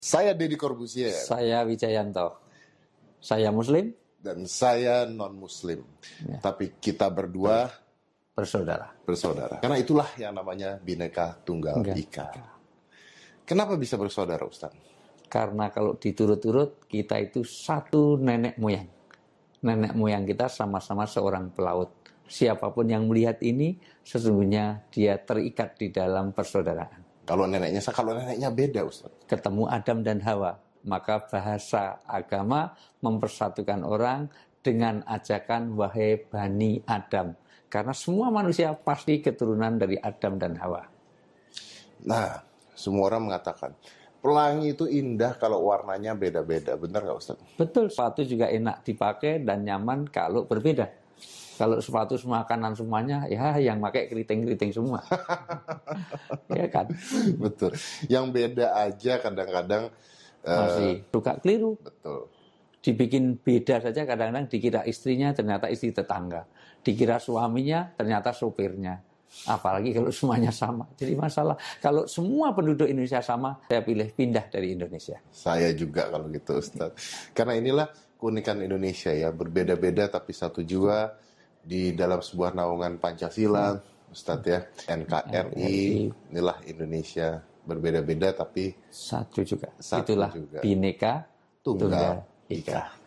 Saya Deddy Corbuzier. Saya Wijayanto. Saya Muslim. Dan saya non-Muslim. Ya. Tapi kita berdua bersaudara. Karena itulah yang namanya Bhinneka Tunggal Ika. Kenapa bisa bersaudara, Ustaz? Karena kalau diturut-turut, kita itu satu nenek moyang. Nenek moyang kita sama-sama seorang pelaut. Siapapun yang melihat ini, sesungguhnya dia terikat di dalam persaudaraan. Kalau neneknya beda, Ustaz. Ketemu Adam dan Hawa, maka bahasa agama mempersatukan orang dengan ajakan wahai Bani Adam. Karena semua manusia pasti keturunan dari Adam dan Hawa. Nah, semua orang mengatakan, pelangi itu indah kalau warnanya beda-beda. Benar nggak, Ustaz? Betul, sepatu juga enak dipakai dan nyaman kalau berbeda. Kalau sepatu semua kanan semuanya, ya yang pakai keriting-keriting semua. Ya kan? Betul. Yang beda aja kadang-kadang masih suka keliru. Betul. Dibikin beda saja kadang-kadang dikira istrinya ternyata istri tetangga. Dikira suaminya ternyata sopirnya. Apalagi kalau semuanya sama. Jadi masalah. Kalau semua penduduk Indonesia sama, saya pilih pindah dari Indonesia. Saya juga kalau gitu, Ustaz. Karena inilah keunikan Indonesia ya. Berbeda-beda tapi satu jua di dalam sebuah naungan Pancasila, Ustaz ya. NKRI, inilah Indonesia. Berbeda-beda tapi satu juga. Satu itulah juga. Bhinneka Tunggal Ika.